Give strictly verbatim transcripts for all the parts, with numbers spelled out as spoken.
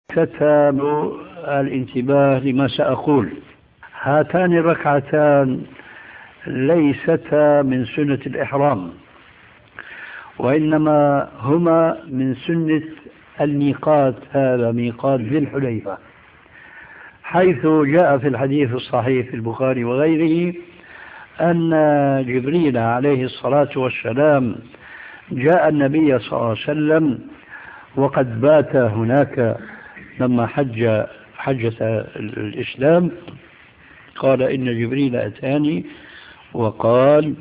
تتابع الانتباه لما سأقول. هاتان الركعتان ليستا من سنة الإحرام، وإنما هما من سنة الميقات، هذا ميقات ذي الحليفة، حيث جاء في الحديث الصحيح في البخاري وغيره أن جبريل عليه الصلاة والسلام جاء النبي صلى الله عليه وسلم وقد بات هناك لما حج حجة الإسلام. قال إن جبريل أتاني وقال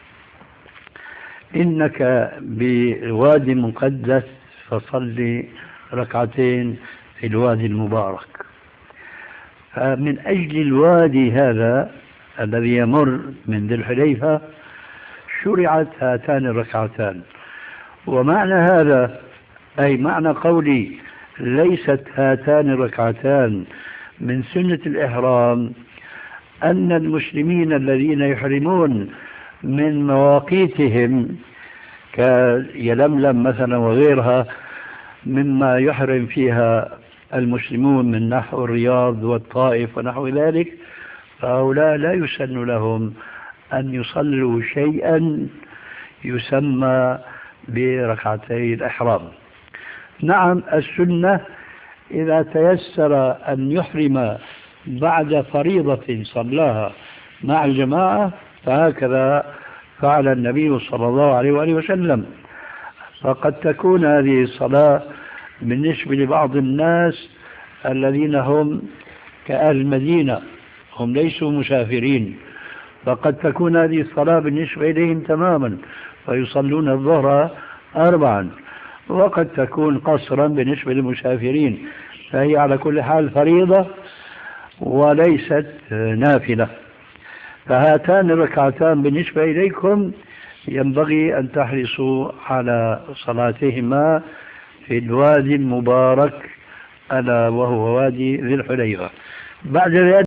إنك بوادي مقدس فصلي ركعتين في الوادي المبارك. فمن أجل الوادي هذا الذي يمر من ذي الحليفة شرعت هاتان الركعتان. ومعنى هذا أي معنى قولي ليست هاتان الركعتان من سنة الإحرام أن المسلمين الذين يحرمون من مواقيتهم كيلملم مثلا وغيرها مما يحرم فيها المسلمون من نحو الرياض والطائف ونحو ذلك، فهؤلاء لا يسن لهم أن يصلوا شيئا يسمى بركعتي الإحرام. نعم، السنة إذا تيسر أن يحرم بعد فريضة صلاها مع الجماعة فهكذا فعل النبي صلى الله عليه وآله وسلم. فقد تكون هذه الصلاة بالنسبة لبعض الناس الذين هم كأهل المدينة، هم ليسوا مسافرين، فقد تكون هذه الصلاة بالنسبة إليهم تماما فيصلون الظهر أربعا، وقد تكون قصرا بالنسبة للمسافرين، فهي على كل حال فريضة وليست نافلة. فهاتان الركعتان بالنسبة إليكم ينبغي أن تحرصوا على صلاتهما في الوادي المبارك ألا وهو وادي ذي الحليفة. بعد ذلك